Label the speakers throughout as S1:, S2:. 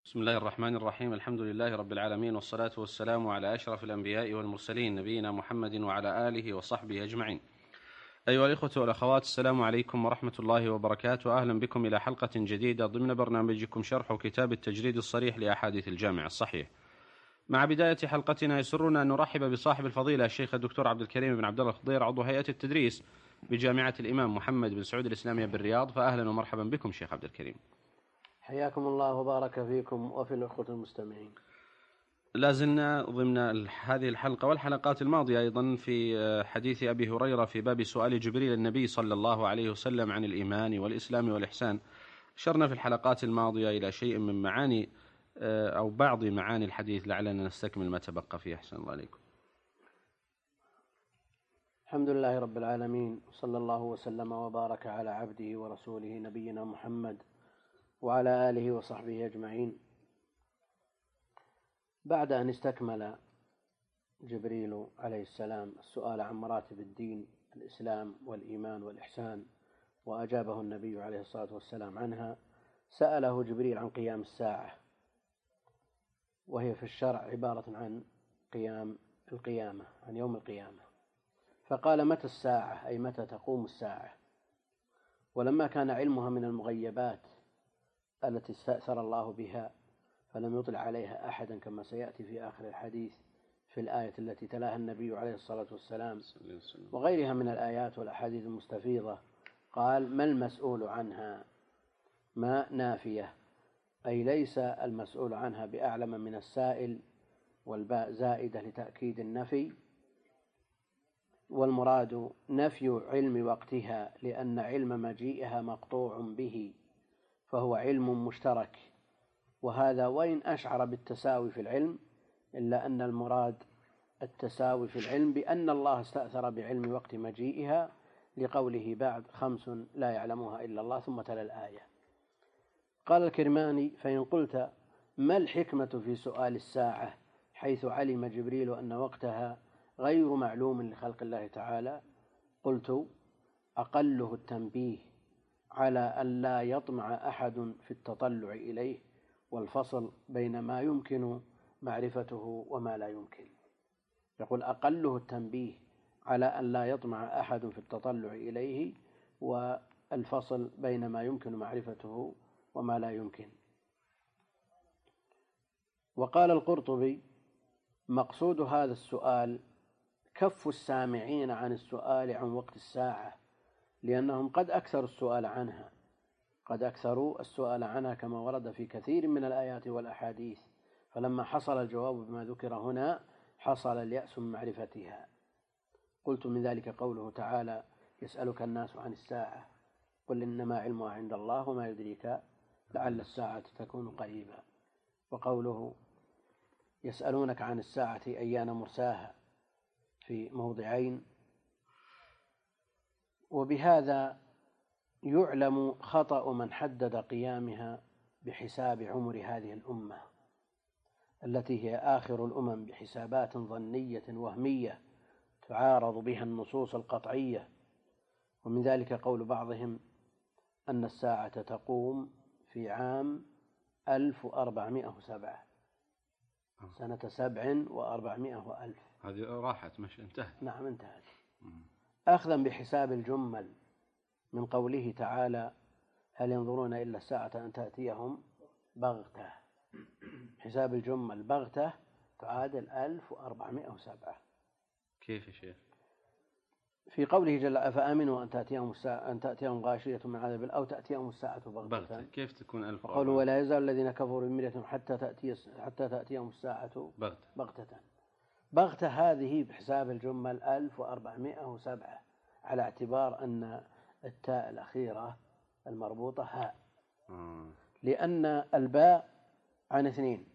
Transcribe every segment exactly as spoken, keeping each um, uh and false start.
S1: بسم الله الرحمن الرحيم. الحمد لله رب العالمين، والصلاة والسلام على أشرف الأنبياء والمرسلين، نبينا محمد وعلى آله وصحبه أجمعين. أيها الإخوة والأخوات، السلام عليكم ورحمة الله وبركاته. أهلا بكم إلى حلقة جديدة ضمن برنامجكم شرح كتاب التجريد الصريح لأحاديث الجامع الصحيح. مع بداية حلقتنا يسرنا أن نرحب بصاحب الفضيلة الشيخ الدكتور عبد الكريم بن عبد الله الخضير، عضو هيئة التدريس بجامعة الإمام محمد بن سعود الإسلامية بالرياض. فأهلا ومرحبا بكم شيخ عبد الكريم.
S2: حياكم الله وبارك فيكم وفي الأخوة المستمعين.
S1: لازلنا ضمن هذه الحلقة والحلقات الماضية أيضا في حديث أبي هريرة في باب سؤال جبريل النبي صلى الله عليه وسلم عن الإيمان والإسلام والإحسان. أشرنا في الحلقات الماضية إلى شيء من معاني أو بعض معاني الحديث، لعلنا نستكمل ما تبقى فيه. أحسن الله عليكم.
S2: الحمد لله رب العالمين، صلى الله وسلم وبارك على عبده ورسوله نبينا محمد وعلى آله وصحبه أجمعين. بعد أن استكمل جبريل عليه السلام السؤال عن مراتب الدين الإسلام والإيمان والإحسان وأجابه النبي عليه الصلاة والسلام عنها، سأله جبريل عن قيام الساعة، وهي في الشرع عبارة عن قيام القيامة، عن يوم القيامة. فقال: متى الساعة؟ أي متى تقوم الساعة؟ ولما كان علمها من المغيبات التي استأثر الله بها فلم يطلع عليها أحدا، كما سيأتي في آخر الحديث في الآية التي تلاها النبي عليه الصلاة والسلام وغيرها من الآيات والأحاديث المستفيضة، قال: ما المسؤول عنها؟ ما نافية، أي ليس المسؤول عنها بأعلم من السائل، والباء زائدة لتأكيد النفي، والمراد نفي علم وقتها، لأن علم مجيئها مقطوع به فهو علم مشترك، وهذا وإن أشعر بالتساوي في العلم إلا أن المراد التساوي في العلم بأن الله استأثر بعلم وقت مجيئها، لقوله بعد: خمس لا يعلمها إلا الله، ثم تلا الآية. قال الكرماني: فإن قلت ما الحكمة في سؤال الساعة حيث علم جبريل أن وقتها غير معلوم لخلق الله تعالى، قلت: أقله التنبيه على أن لا يطمع أحد في التطلع إليه، والفصل بين ما يمكن معرفته وما لا يمكن. يقول: أقله التنبيه على أن لا يطمع أحد في التطلع إليه، والفصل بين ما يمكن معرفته وما لا يمكن. وقال القرطبي: مقصود هذا السؤال كف السامعين عن السؤال عن وقت الساعة، لأنهم قد أكثروا السؤال عنها قد أكثروا السؤال عنها كما ورد في كثير من الآيات والأحاديث، فلما حصل الجواب بما ذكر هنا حصل اليأس من معرفتها. قلت: من ذلك قوله تعالى: يسألك الناس عن الساعة قل إنما علمها عند الله وما يدريك لعل الساعة تكون قريبا. وقوله: يسألونك عن الساعة أيان مرساها، في موضعين. وبهذا يعلم خطأ من حدد قيامها بحساب عمر هذه الأمة التي هي آخر الأمم، بحسابات ظنية وهمية تعارض بها النصوص القطعية. ومن ذلك قول بعضهم أن الساعة تقوم في عام ألف وأربعمائة وسبعة، سنة سبع وأربعمائة وألف.
S1: هذه راحت، مش انتهت.
S2: نعم انتهت. أخذا بحساب الجمل من قوله تعالى: هل ينظرون إلا الساعة أن تأتيهم بغتة. حساب الجمل بغتة تعادل ألف وأربعمائة وسبعة.
S1: كيف يا شيخ؟
S2: في قوله جل: أفأمنوا أن تأتيهم الساعة أن تأتيهم غاشية من عذاب أو تأتيهم الساعة بغتة.
S1: كيف تكون ألف؟
S2: وقوله: ولا يزال الذين كفروا بمرية حتى تأتي حتى تأتيهم الساعة
S1: بغتة.
S2: بغتة. بغتة هذه بحساب الجمل ألف وأربعمائة وسبعة، على اعتبار أن التاء الأخيرة المربوطة هاء، لأن الباء عن اثنين،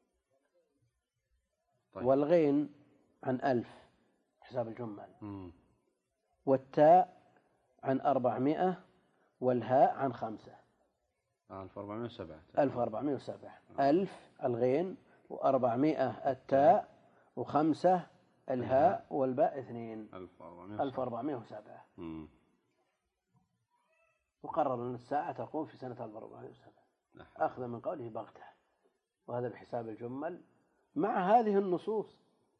S1: طيب.
S2: والغين عن ألف حساب الجمل،
S1: مم.
S2: والتاء عن أربعمائة، والهاء عن خمسة.
S1: ألف وأربعمائة وسبعة.
S2: ألف وأربعمائة وسبعة. ألف الغين، وأربعمائة التاء، وخمسة الهاء، والباء اثنين. ألف وأربعمائة وسبعة. وقرر أن الساعة تقوم في سنة ألف وأربعمائة وسبعة، أخذ من قوله بغتة. وهذا بحساب الجمل مع هذه النصوص.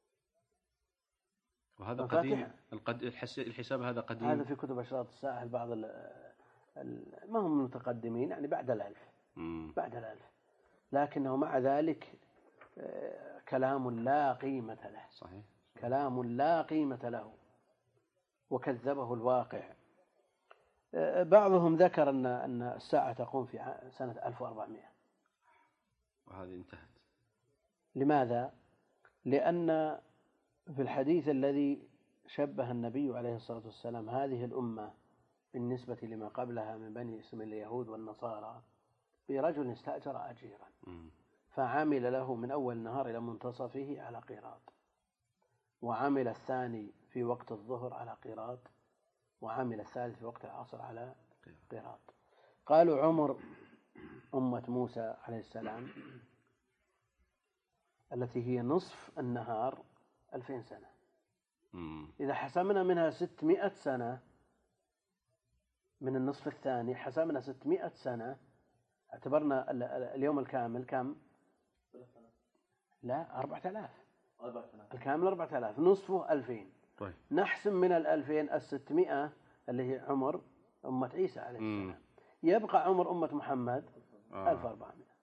S1: وهذا قديم القد... الحساب هذا قديم،
S2: هذا في كتب أشراط الساعة بعض ال... ال... ما هم متقدمين يعني بعد الألف
S1: مم.
S2: بعد الألف، لكنه مع ذلك كلام لا قيمة له.
S1: صحيح.
S2: كلام لا قيمة له وكذبه الواقع. بعضهم ذكر أن أن الساعة تقوم في سنة ألف وأربعمائة،
S1: وهذه انتهت.
S2: لماذا؟ لأن في الحديث الذي شبه النبي عليه الصلاة والسلام هذه الأمة بالنسبة لما قبلها من بني إسرائيل اليهود والنصارى برجل استأجر أجيرا فعمل له من أول النهار إلى منتصفه على قيراط، وعمل الثاني في وقت الظهر على قيراط، وعمل الثالث في وقت العصر على قيراط. قالوا عمر أمة موسى عليه السلام التي هي نصف النهار ألفين سنة، إذا حسمنا منها ستمائة سنة من النصف الثاني، حسمنا ستمائة سنة، اعتبرنا اليوم الكامل كم؟ لا أربعة آلاف. الكامل أربعة آلاف، نصفه ألفين.
S1: طيب.
S2: نحسم من الألفين الستمائة اللي هي عمر أمة عيسى عليه السلام. مم. يبقى عمر أمة محمد آه. ألف وأربعمائة.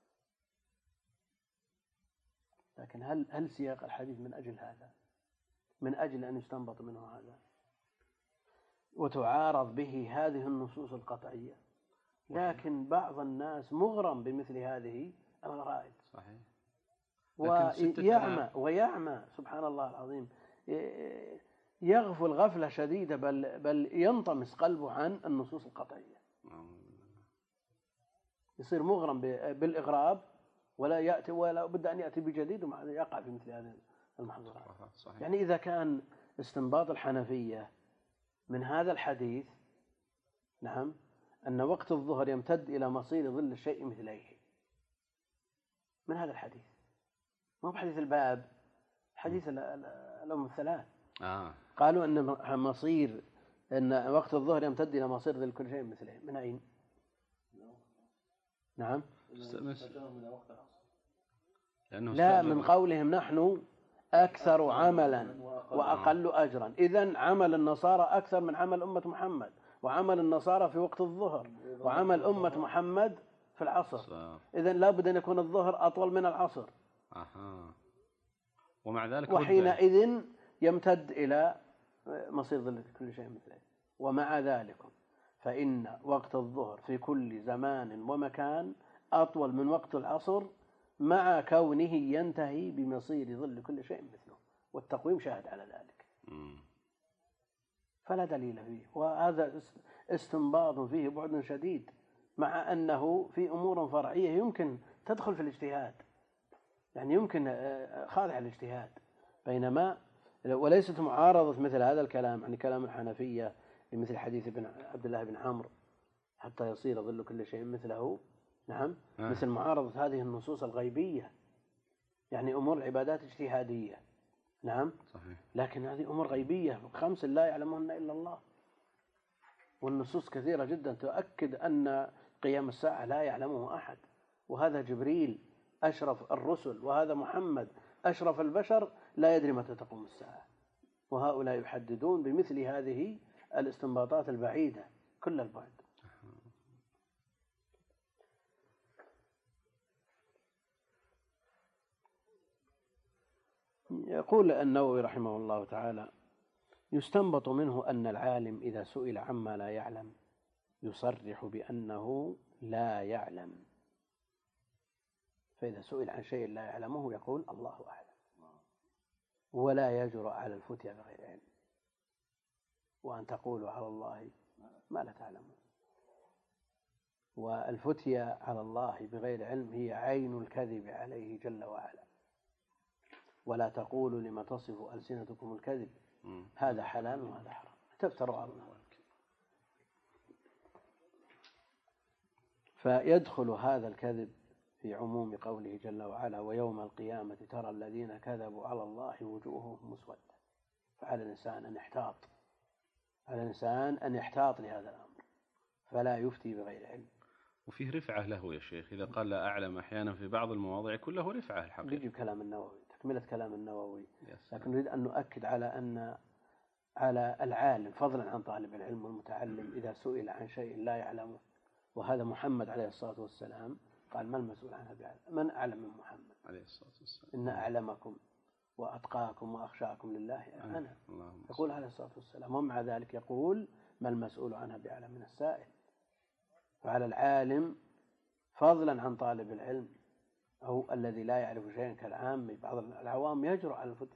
S2: لكن هل هل سياق الحديث من أجل هذا؟ من أجل أن يستنبط منه هذا وتعارض به هذه النصوص القطعية؟ لكن بعض الناس مغرم بمثل هذه الغرائب.
S1: صحيح.
S2: ويعمى ويعمى سبحان الله العظيم، يغفل غفلة شديدة، بل بل ينطمس قلبه عن النصوص القطعية، يصير مغرم بالإغراب ولا يأتي ولا بد أن يأتي بجديد، ومع ذلك يقع في مثل هذه المحظورات. يعني إذا كان استنباط الحنفية من هذا الحديث نعم أن وقت الظهر يمتد إلى مصير ظل الشيء مثليه، من هذا الحديث، مو بحديث الباب، حديث الأم الثلاث.
S1: آه.
S2: قالوا أن مصير أن وقت الظهر يمتد إلى مصير ظل كل شيء مثله. من أين؟ نعم. لا، من قولهم نحن أكثر عملا وأقل أجرا. إذن عمل النصارى أكثر من عمل أمة محمد، وعمل النصارى في وقت الظهر، وعمل أمة محمد في العصر. إذن لا بد أن يكون الظهر أطول من العصر.
S1: أها. ومع ذلك
S2: وحينئذ يمتد إلى مصير ظل كل شيء مثله. ومع ذلك فإن وقت الظهر في كل زمان ومكان أطول من وقت العصر، مع كونه ينتهي بمصير ظل كل شيء مثله، والتقويم شاهد على ذلك. فلا دليل فيه، وهذا استنباط فيه بعد شديد، مع أنه في أمور فرعية يمكن تدخل في الاجتهاد، يعني يمكن خاضع الاجتهاد، بينما وليست معارضة مثل هذا الكلام، يعني كلام الحنفية بمثل حديث ابن عبد الله بن عمرو حتى يصير ظل كل شيء مثله. نعم. آه. مثل معارضة هذه النصوص الغيبية، يعني أمور العبادات اجتهادية. نعم.
S1: صحيح.
S2: لكن هذه أمور غيبية خمس لا يعلمهن إلا الله، والنصوص كثيرة جدا تؤكد أن قيام الساعة لا يعلمه أحد، وهذا جبريل أشرف الرسل، وهذا محمد أشرف البشر لا يدري متى تقوم الساعة، وهؤلاء يحددون بمثل هذه الاستنباطات البعيدة كل البعد. يقول النووي رحمه الله تعالى: يستنبط منه أن العالم إذا سئل عما لا يعلم يصرح بأنه لا يعلم، فإذا سئل عن شيء لا يعلمه يقول الله أعلم، ولا يجرؤ على الفتيا بغير علم، وأن تقولوا على الله ما لا تعلمون. والفتيا على الله بغير علم هي عين الكذب عليه جل وعلا. ولا تقولوا لما تصف ألسنتكم الكذب هذا حلال وهذا حرام تفتروا على الله. فيدخل هذا الكذب في عموم قوله جل وعلا: ويوم القيامة ترى الذين كذبوا على الله وجوههم مسودة. فعلى الإنسان أن يحتاط، على الإنسان أن يحتاط لهذا الأمر، فلا يفتي بغير علم.
S1: وفيه رفعة له يا شيخ، إذا قال لا أعلم أحيانا في بعض المواضع يكون له رفعة الحقيقة.
S2: يجي كلام النووي، تكملة كلام النووي، لكن نريد أن نؤكد على أن على العالم فضلا عن طالب العلم والمتعلم إذا سئل عن شيء لا يعلمه، وهذا محمد عليه الصلاة والسلام قال ما المسؤول عنها بعلم، من أعلم من محمد
S1: عليه الصلاة والسلام،
S2: إن أعلمكم وأتقاكم وأخشاكم لله أنا، يقول عليه الصلاة والسلام، ومع ذلك يقول ما المسؤول عنها بعلم من السائل. فعلى العالم فضلا عن طالب العلم أو الذي لا يعرف شيئا كالعام، بعض العوام يجرؤ على الفتوى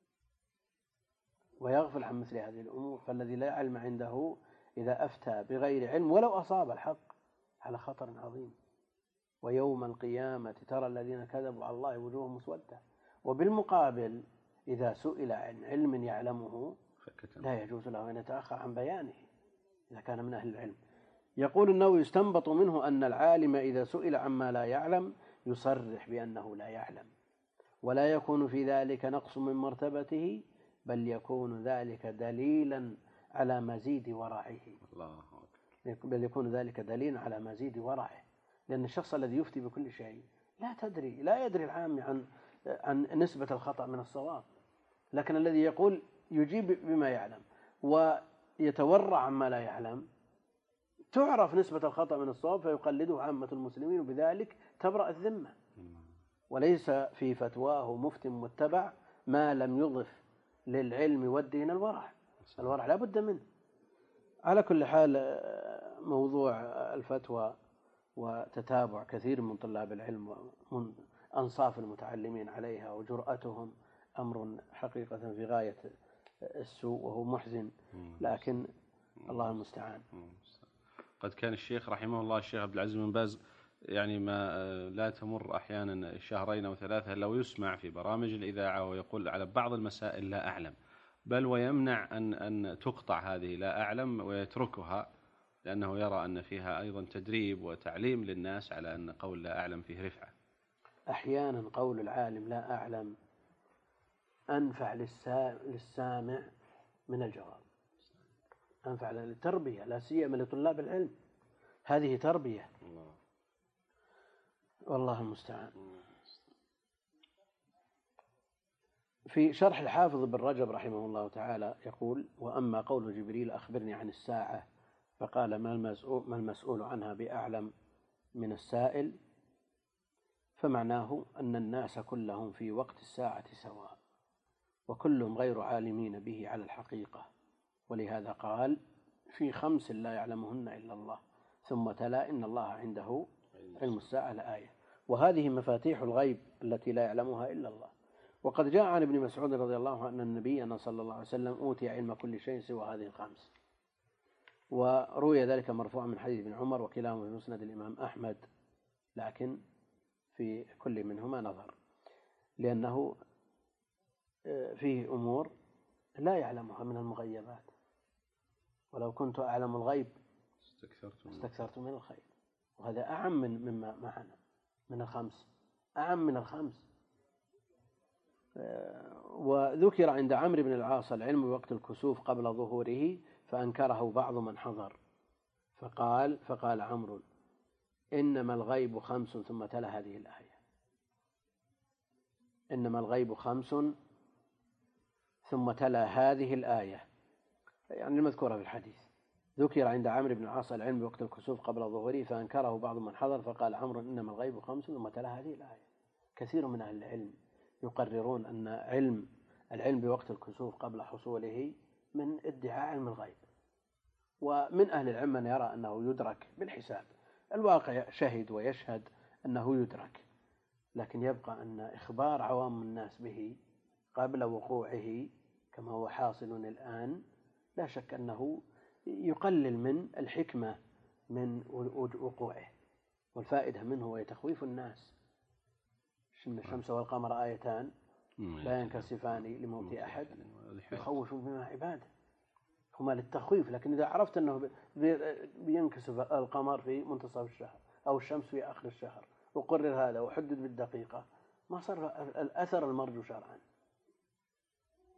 S2: ويغفل عن مثل هذه الأمور، فالذي لا علم عنده إذا أفتى بغير علم ولو أصاب الحق على خطر عظيم. ويوم القيامة ترى الذين كذبوا على الله وجوههم مسودة. وبالمقابل إذا سئل عن علم يعلمه لا يجوز له أن يتأخر عن بيانه إذا كان من أهل العلم. يقول النووي يستنبط منه أن العالم إذا سئل عما لا يعلم يصرح بأنه لا يعلم، ولا يكون في ذلك نقص من مرتبته، بل يكون ذلك دليلا على مزيد ورعه. الله أكبر. بل يكون ذلك دليلا على مزيد ورعه، لأن الشخص الذي يفتي بكل شيء لا تدري لا يدري العام عن عن نسبة الخطأ من الصواب، لكن الذي يقول يجيب بما يعلم ويتورع عما لا يعلم تعرف نسبة الخطأ من الصواب فيقلده عامة المسلمين، وبذلك تبرأ الذمة. وليس في فتواه مفتٍ متبع ما لم يضف للعلم والدين الورع، الورع لا بد منه. على كل حال موضوع الفتوى وتتابع كثير من طلاب العلم ومن أنصاف المتعلمين عليها وجرأتهم أمر حقيقة في غاية السوء وهو محزن، لكن الله المستعان.
S1: قد كان الشيخ رحمه الله الشيخ عبد العزيز بن باز يعني ما لا تمر أحيانا شهرين أو ثلاثة لو يسمع في برامج الإذاعة ويقول على بعض المسائل لا أعلم، بل ويمنع أن أن تقطع هذه لا أعلم ويتركها، لأنه يرى أن فيها أيضا تدريب وتعليم للناس على أن قول لا أعلم فيه رفعة.
S2: أحيانا قول العالم لا أعلم أنفع للسامع من الجواب، أنفع للتربية، لا سيما لطلاب العلم، هذه تربية. الله. والله المستعان. في شرح الحافظ بن رجب رحمه الله تعالى يقول: وأما قول جبريل أخبرني عن الساعة فقال ما المسؤول, ما المسؤول عنها بأعلم من السائل، فمعناه أن الناس كلهم في وقت الساعة سواء، وكلهم غير عالمين به على الحقيقة، ولهذا قال في خمس لا يعلمهن إلا الله، ثم تلا إن الله عنده علم الساعة الآية، وهذه مفاتيح الغيب التي لا يعلمها إلا الله. وقد جاء عن ابن مسعود رضي الله عنه أن النبي صلى الله عليه وسلم أوتي علم كل شيء سوى هذه الخمس، وروي ذلك مرفوعا من حديث ابن عمر، وكلاهما في مسند الإمام أحمد، لكن في كل منهما نظر، لأنه فيه أمور لا يعلمها من المغيبات، ولو كنت أعلم الغيب استكثرت من الخير، وهذا أعم من مما معنا من الخمس، أعم من الخمس. وذكر عند عمرو بن العاص العلم بوقت الكسوف قبل ظهوره فأنكره بعض من حضر، فقال فقال عمرو إنما الغيب خمس، ثم تلا هذه الآية: إنما الغيب خمس، ثم تلا هذه الآية، يعني المذكورة في الحديث. ذكر عند عمرو بن العاص العلم بوقت الكسوف قبل ظهوره فأنكره بعض من حضر، فقال عمرو إنما الغيب خمس، ثم تلا هذه الآية. كثير من أهل العلم يقررون أن علم العلم بوقت الكسوف قبل حصوله من ادعاء علم الغيب، ومن أهل العلم من يرى أنه يدرك بالحساب، الواقع شهد ويشهد أنه يدرك، لكن يبقى أن إخبار عوام الناس به قبل وقوعه كما هو حاصل الآن لا شك أنه يقلل من الحكمة من وقوعه، والفائدة منه ويتخويف الناس. إن الشمس والقمر آيتان لا ينكسفان لموت أحد يخوف بما عباده، هما للتخويف، لكن إذا عرفت أنه بينكسف القمر في منتصف الشهر أو الشمس في آخر الشهر وقرر هذا وحدد بالدقيقة، ما صار الأثر المرجو شرعا.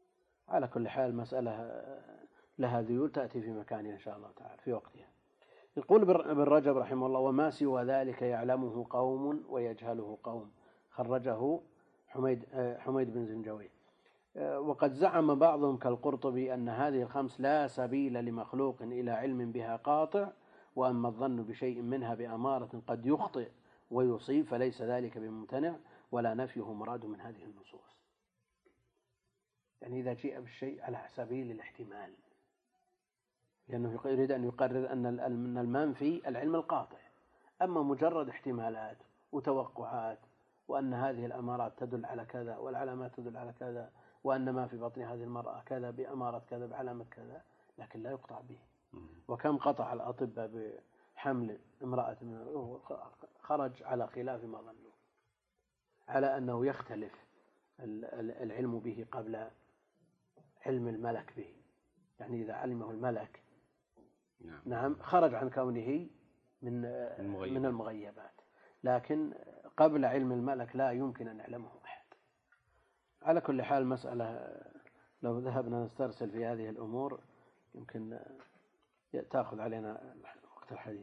S2: على كل حال مسألة لها ذيول تأتي في مكانها إن شاء الله تعالى في وقتها. يقول ابن رجب رحمه الله: وما سوى ذلك يعلمه قوم ويجهله قوم. خرجه حميد حميد بن زنجوي. وقد زعم بعضهم كالقرطبي أن هذه الخمس لا سبيل لمخلوق إلى علم بها قاطع، وأما الظن بشيء منها بأمارة قد يخطئ ويصيب فليس ذلك بممتنع، ولا نفيه مراد من هذه النصوص. يعني إذا جيء بالشيء على سبيل الاحتمال، لأنه يريد أن يقرر أن المنفي العلم القاطع، أما مجرد احتمالات وتوقعات، وأن هذه الأمارات تدل على كذا والعلامات تدل على كذا، وأن ما في بطن هذه المرأة كذا بأمارة كذا بعلامة كذا، لكن لا يقطع به. وكم قطع الأطباء بحمل امرأة خرج على خلاف ما ظنوا، على أنه يختلف العلم به قبل علم الملك به. يعني إذا علمه الملك نعم, نعم خرج عن كونه من المغيب. من المغيبات، لكن قبل علم الملك لا يمكن أن يعلمه أحد. على كل حال مسألة لو ذهبنا نسترسل في هذه الأمور يمكن تأخذ علينا وقت الحديث.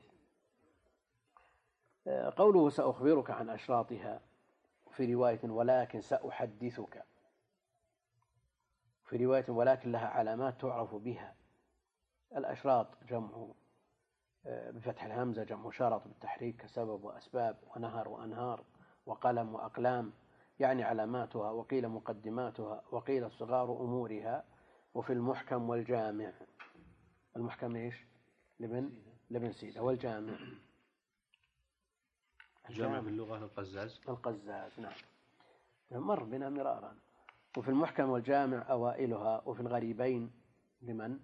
S2: قوله سأخبرك عن أشراطها في رواية ولكن سأحدثك، في رواية ولكن لها علامات تعرف بها. الأشراط جمع بفتح الهمزة جمع شرط بالتحريك كسبب وأسباب ونهر وأنهار وقلم وأقلام، يعني علاماتها، وقيل مقدماتها، وقيل صغار أمورها. وفي المحكم والجامع، المحكم إيش؟ لبن لبن سيدة، والجامع
S1: الجامع باللغة القزاز
S2: القزاز نعم مر بنا مرارا. وفي المحكم والجامع أوائلها. وفي الغريبين لمن؟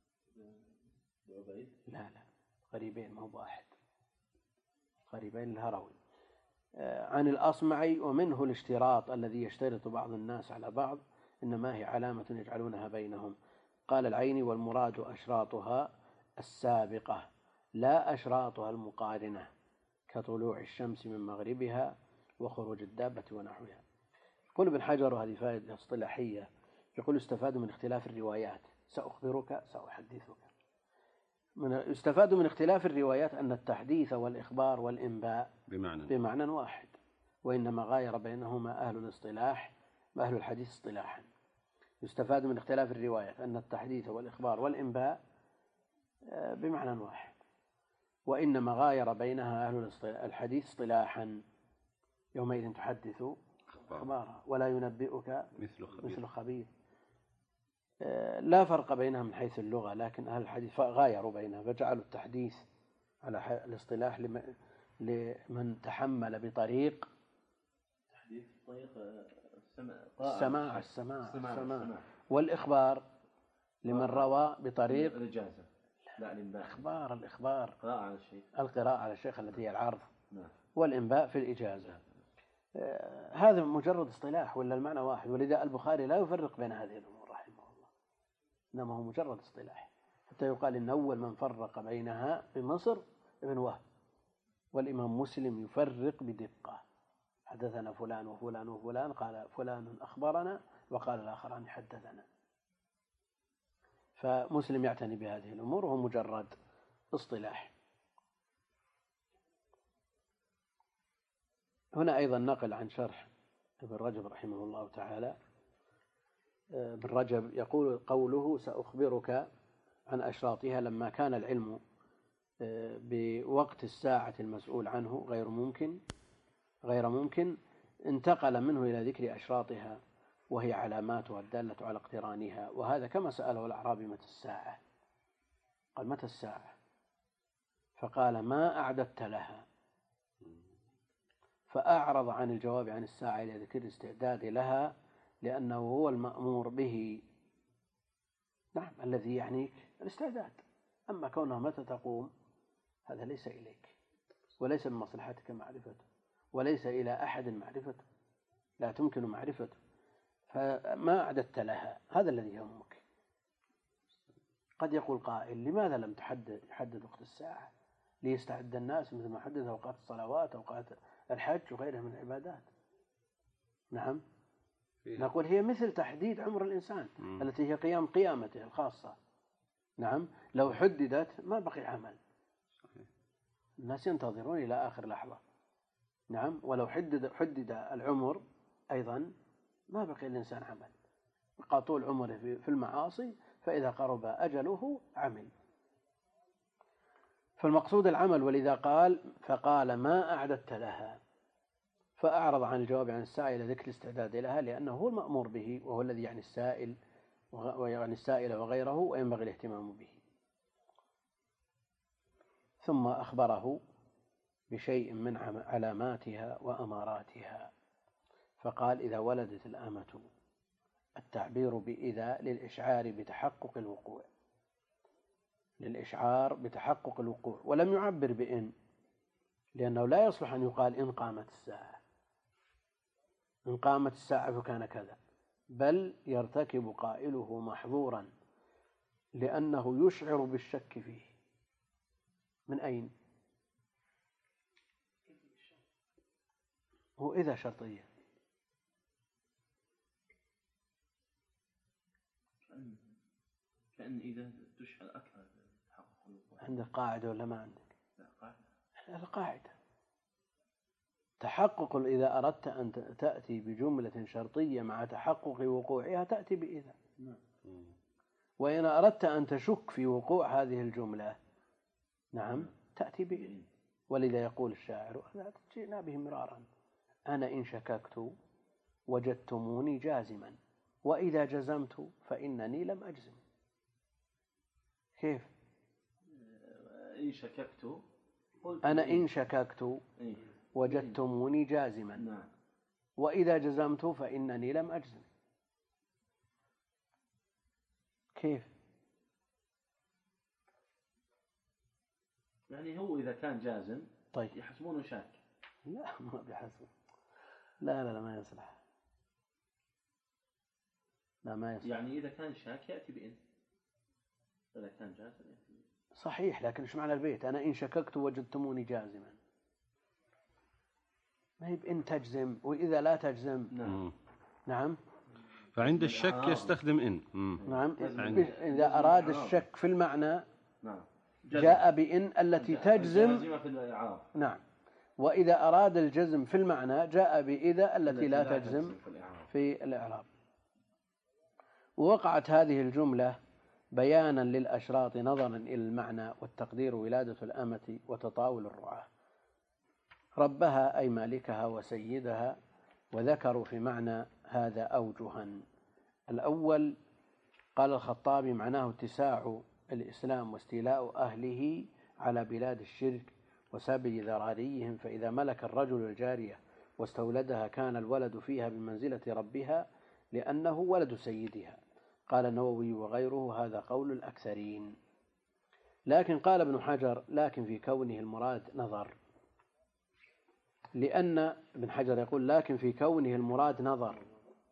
S2: لا لا غريبين ما هو واحد، غريبين الهروي. عن الأصمعي: ومنه الاشتراط الذي يشترط بعض الناس على بعض، إنما هي علامة يجعلونها بينهم. قال العيني: والمراد أشراطها السابقة لا أشراطها المقارنة، كطلوع الشمس من مغربها وخروج الدابة ونحوها. يقول ابن حجر، وهذه فائدة اصطلاحية، يقول: يستفاد من اختلاف الروايات سأخبرك سأحدثك. من يستفاد من اختلاف الروايات أن التحديث والإخبار والإنباء بمعنى, بمعنى واحد، وإنما غاير بينهما أهل الاصطلاح وأهل الحديث اصطلاحا. يستفاد من اختلاف الروايات أن التحديث والإخبار والإنباء بمعنى واحد، وإنما غاير بينها أهل الحديث اصطلاحا. يومئذ تحدث أخبارها ولا ينبئك مثل خبير, مثل خبير. لا فرق بينها من حيث اللغة، لكن أهل الحديث غايروا بينها فجعلوا التحديث على الاصطلاح لمن تحمل بطريق
S3: تحديث طريق
S2: السماع السماع السماع، والإخبار لمن روى بطريق
S3: الإجازة. لا الإنباء
S2: إخبار الإخبار
S3: قراءة على الشيخ،
S2: القراءة على الشيخ التي هي العرض،
S3: نعم.
S2: والإنباء في الإجازة. آه هذا مجرد اصطلاح ولا المعنى واحد، ولذا البخاري لا يفرق بين هذه الأمور رحمه الله، إنما هو مجرد اصطلاح، حتى يقال إن أول من فرق بينها في مصر ابن وهب، والإمام مسلم يفرق بدقة: حدثنا فلان وفلان وفلان، قال فلان أخبرنا، وقال الآخران حدثنا. فمسلم يعتني بهذه الأمور وهو مجرد اصطلاح. هنا أيضا نقل عن شرح ابن رجب رحمه الله تعالى. ابن رجب يقول: قوله سأخبرك عن أشراطها لما كان العلم بوقت الساعة المسؤول عنه غير ممكن غير ممكن انتقل منه إلى ذكر أشراطها، وهي علاماتها الدالة على اقترانها. وهذا كما سأله الأعرابي: متى الساعة؟ قال: متى الساعة؟ فقال: ما أعددت لها؟ فأعرض عن الجواب عن الساعة إلى ذكر الاستعداد لها، لأنه هو المأمور به، نعم الذي يعنيك الاستعداد. أما كونها متى تقوم هذا ليس إليك، وليس من مصلحتك معرفته، وليس إلى أحد معرفته، لا تمكن معرفته. فما أعددت لها هذا الذي يهمك. قد يقول قائل: لماذا لم تحدد يحدد وقت الساعة ليستعد الناس مثل ما حدد أوقات الصلوات، أوقات الحج وغيرها من العبادات؟ نعم نقول هي مثل تحديد عمر الإنسان م. التي هي قيام قيامته الخاصة. نعم لو حددت ما بقي عمل، الناس ينتظرون إلى آخر لحظة. نعم، ولو حدد حدد العمر أيضا ما بقي الإنسان عمل، بقى طول عمره في المعاصي، فإذا قرب أجله عمل. فالمقصود العمل، ولذا قال فقال ما أعددت لها، فأعرض عن الجواب عن السائل ذكر الاستعداد لها، لأنه هو المأمور به، وهو الذي يعني السائل ويعني السائل وغيره، وينبغي الاهتمام به. ثم أخبره بشيء من علاماتها وأماراتها، فقال إذا ولدت الأمة، التعبير بإذا للإشعار بتحقق الوقوع، للإشعار بتحقق الوقوع، ولم يعبر بإن، لأنه لا يصلح أن يقال إن قامت الساعة، إن قامت الساعة فكان كذا، بل يرتكب قائله محظورا لأنه يشعر بالشك فيه. من أين؟ هو إذا شرطية،
S3: كأن إذا تشعر أكثر تحقق الوقوع.
S2: عندك قاعدة ولا ما عندك؟
S3: لا، قاعدة.
S2: القاعدة تحقق، إذا أردت أن تأتي بجملة شرطية مع تحقق وقوعها تأتي بإذا، وإن أردت أن تشك في وقوع هذه الجملة نعم تأتي بإذن. ولذا يقول الشاعر، جئنا به مرارا، أنا إن شككت وجدتموني جازما، وإذا جزمت فإنني لم أجزم. كيف؟
S3: إن شككت،
S2: أنا إن شككت وجدتموني جازما،
S3: نعم.
S2: وإذا جزمت فإنني لم أجزم. كيف؟
S3: يعني هو إذا كان جازم
S2: طيب
S3: يحسبونه شاك.
S2: لا، ما بيحسب. لا لا لا ما يصلح. لا ما يصلح.
S3: يعني إذا كان شاك يأتي بإن، إذا كان جازم يأتي بإن.
S2: صحيح، لكن إيش معنى البيت؟ أنا إن شككت وجدتموني جازما، ما هي بإن تجزم وإذا لا تجزم.
S3: نعم.
S2: نعم.
S1: فعند الشك يستخدم إن.
S2: نعم. إذا أراد الشك في المعنى
S3: نعم.
S2: جاء بإن التي تجزم
S3: في الإعراب.
S2: نعم. وإذا أراد الجزم في المعنى جاء بإذا التي لا تجزم في الإعراب. ووقعت هذه الجملة بيانا للأشراط نظرا إلى المعنى، والتقدير ولادة الأمة وتطاول الرعاة، ربها أي مالكها وسيدها. وذكروا في معنى هذا أوجها. الأول قال الخطابي معناه اتساع الإسلام واستيلاء أهله على بلاد الشرك وسبي ذراريهم، فإذا ملك الرجل الجارية واستولدها كان الولد فيها بمنزلة ربها لأنه ولد سيدها. قال النووي وغيره هذا قول الأكثرين. لكن قال ابن حجر لكن في كونه المراد نظر، لأن ابن حجر يقول لكن في كونه المراد نظر.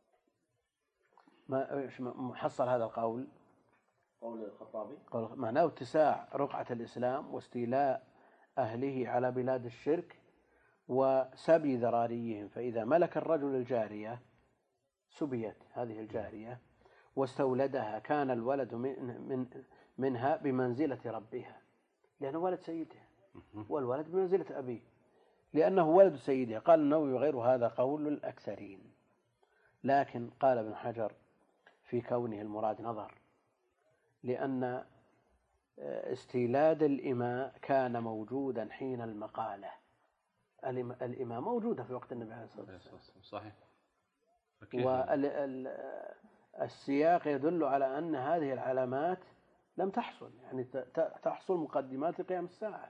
S2: ما حصل هذا القول؟
S3: قول الخطابي
S2: قول معناه اتساع رقعة الإسلام واستيلاء أهله على بلاد الشرك وسبي ذراريهم، فإذا ملك الرجل الجارية سبيت هذه الجارية واستولدها كان الولد من من منها بمنزلة ربها، لأنه ولد سيدها، والولد بمنزلة أبيه لأنه ولد سيدها. قال النووي وغير هذا قول الأكثرين. لكن قال ابن حجر في كونه المراد نظر، لأن استيلاد الإماء كان موجودا حين المقالة. الإماء موجودة في وقت النبي عليه الصلاة والسلام.
S1: صحيح.
S2: والسياق يدل على أن هذه العلامات لم تحصل، يعني تحصل مقدمات لقيام الساعة.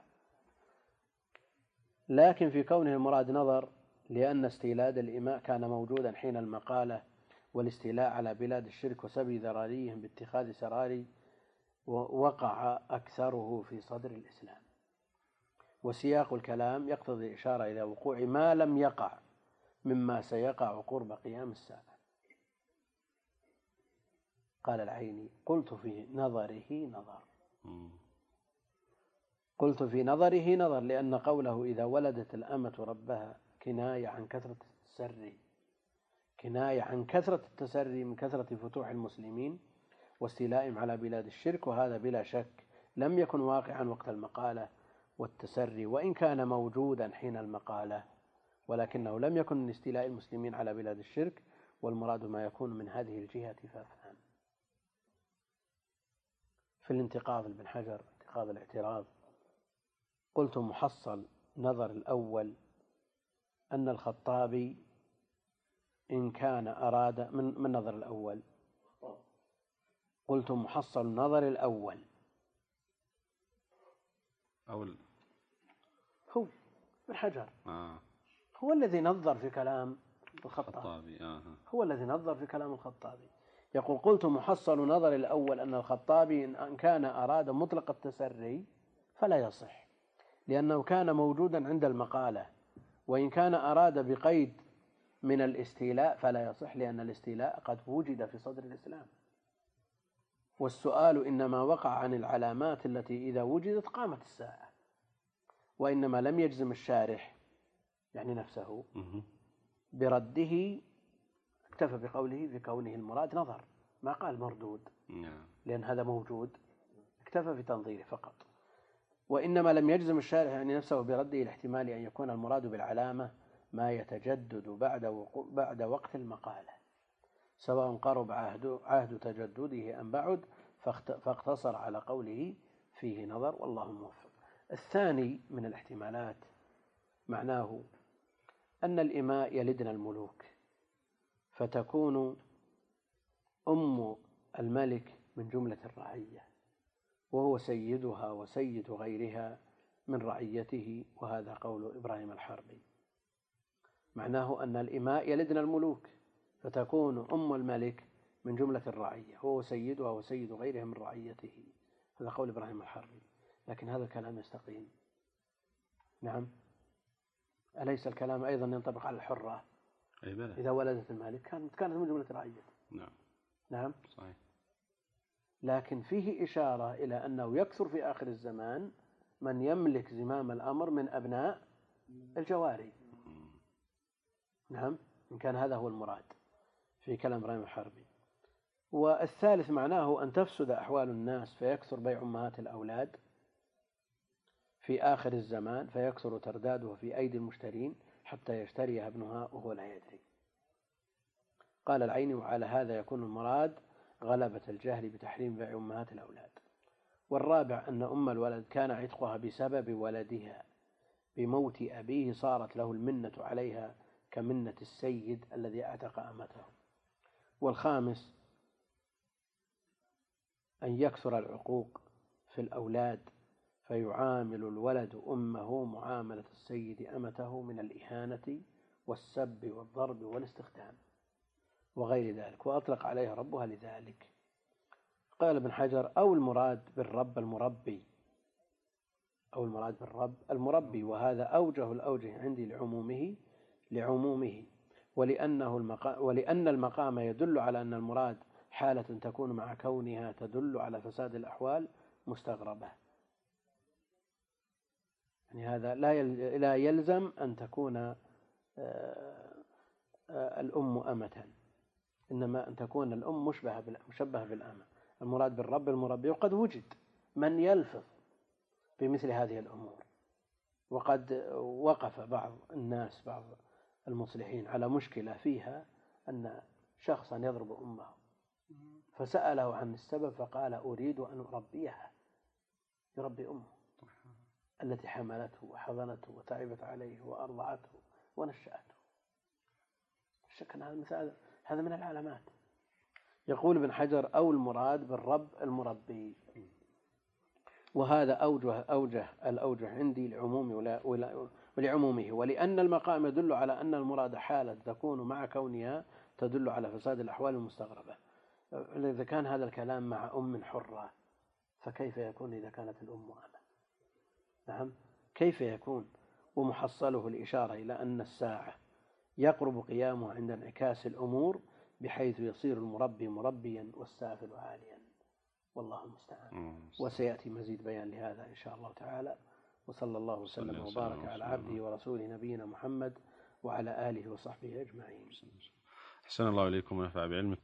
S2: لكن في كونه المراد نظر لأن استيلاد الإماء كان موجودا حين المقالة، والاستيلاء على بلاد الشرك وسبي ذراريهم باتخاذ سراري وقع أكثره في صدر الإسلام. وسياق الكلام يقتضي الإشارة إلى وقوع ما لم يقع مما سيقع قرب قيام الساعة. قال العيني قلت في نظره نظر، قلت في نظره نظر لأن قوله إذا ولدت الأمة ربها كناية عن كثرة التسري، كناية عن كثرة التسري من كثرة فتوح المسلمين واستيلائهم على بلاد الشرك، وهذا بلا شك لم يكن واقعا وقت المقالة، والتسري، وإن كان موجودا حين المقالة، ولكنه لم يكن من استيلاء المسلمين على بلاد الشرك، والمراد ما يكون من هذه الجهة فافهم. في الانتقاض ابن حجر انتقاض الاعتراض قلت محصل نظر الأول أن الخطابي إن كان أراد من من نظر الأول قلت محصل النظر الأول
S1: أول
S2: هو ابن حجر
S1: آه.
S2: هو الذي نظر في كلام الخطابي,
S1: الخطابي. آه.
S2: هو الذي نظر في كلام الخطابي. يقول قلت محصل نظر الأول أن الخطابي إن كان أراد مطلق التسري فلا يصح، لأنه كان موجودا عند المقالة، وإن كان أراد بقيد من الاستيلاء فلا يصح، لأن الاستيلاء قد وجد في صدر الإسلام، والسؤال إنما وقع عن العلامات التي إذا وجدت قامت الساعة، وإنما لم يجزم الشارح يعني نفسه برده، اكتفى بقوله في كونه المراد نظر، ما قال مردود لأن هذا موجود، اكتفى في تنظيره فقط. وإنما لم يجزم الشارح يعني نفسه برده الاحتمال أن يكون المراد بالعلامة ما يتجدد بعد بعد وقت المقالة، سواء قرب عهد عهد تجدده أم بعد، فاقتصر على قوله فيه نظر، والله موفق. الثاني من الاحتمالات معناه أن الإماء يلدن الملوك، فتكون أم الملك من جملة الرعية، وهو سيدها وسيد غيرها من رعيته، وهذا قول إبراهيم الحربي. معناه أن الإماء يلدن الملوك، فتكون أم الملك من جملة الرعية، وهو سيدها وسيد غيرها من رعيته، هذا قول إبراهيم الحربي. لكن هذا الكلام يستقيم. نعم، أليس الكلام أيضا ينطبق على الحرة؟
S1: أي بلى.
S2: إذا ولدت الملك كانت كانت من جملة رعية.
S1: نعم.
S2: نعم
S1: صحيح.
S2: لكن فيه إشارة إلى أنه يكثر في آخر الزمان من يملك زمام الأمر من أبناء الجواري. نعم، إن كان هذا هو المراد في كلام إبراهيم الحربي. والثالث معناه أن تفسد أحوال الناس فيكثر بيع أمهات الأولاد في آخر الزمان، فيكثر ترداده في أيدي المشترين حتى يشتريها ابنها وهو لا يدري. قال العيني وعلى هذا يكون المراد غلبة الجهل بتحريم بيع أمهات الأولاد. والرابع أن أم الولد كان عتقها بسبب ولدها بموت أبيه، صارت له المنة عليها كمنة السيد الذي أعتق أمته. والخامس أن يكثر العقوق في الأولاد فيعامل الولد أمه معاملة السيد أمته من الإهانة والسب والضرب والاستخدام وغير ذلك، وأطلق عليها ربها لذلك. قال ابن حجر أو المراد بالرب المربي، أو المراد بالرب المربي، وهذا أوجه الأوجه عندي لعمومه لعمومه ولأنه المقام ولأن المقام يدل على أن المراد حالة تكون مع كونها تدل على فساد الأحوال مستغربة. يعني هذا لا يلزم أن تكون الأم أمة، إنما أن تكون الأم مشبهة مشبهة بالأمة. المراد بالرب المربي، وقد وجد من يلفظ بمثل هذه الأمور، وقد وقف بعض الناس بعض المصلحين على مشكلة فيها أن شخصا يضرب أمه، فسأله عن السبب فقال أريد أن أربيها، يربي أمه التي حملته وحضنته وتعبت عليه وأرضعته ونشأته. شك أن هذا مثال، هذا من العلامات. يقول ابن حجر أو المراد بالرب المربي، وهذا أوجه أوجه الأوجه عندي لعموم ولا ولا ولعمومه، ولأن المقام يدل على أن المراد حالة تكون مع كونها تدل على فساد الأحوال المستغربة. إذا كان هذا الكلام مع أم حرة فكيف يكون إذا كانت الأم أمة؟ نعم، كيف يكون؟ ومحصله الإشارة إلى أن الساعة يقرب قيامه عند انعكاس الأمور بحيث يصير المربي مربيا والسافل عاليا، والله المستعان. وسيأتي مزيد بيان لهذا إن شاء الله تعالى. وصلى الله وسلم وبارك على عبده ورسوله نبينا محمد وعلى آله وصحبه أجمعين.
S1: أحسن الله إليكم ونفع بعلمكم.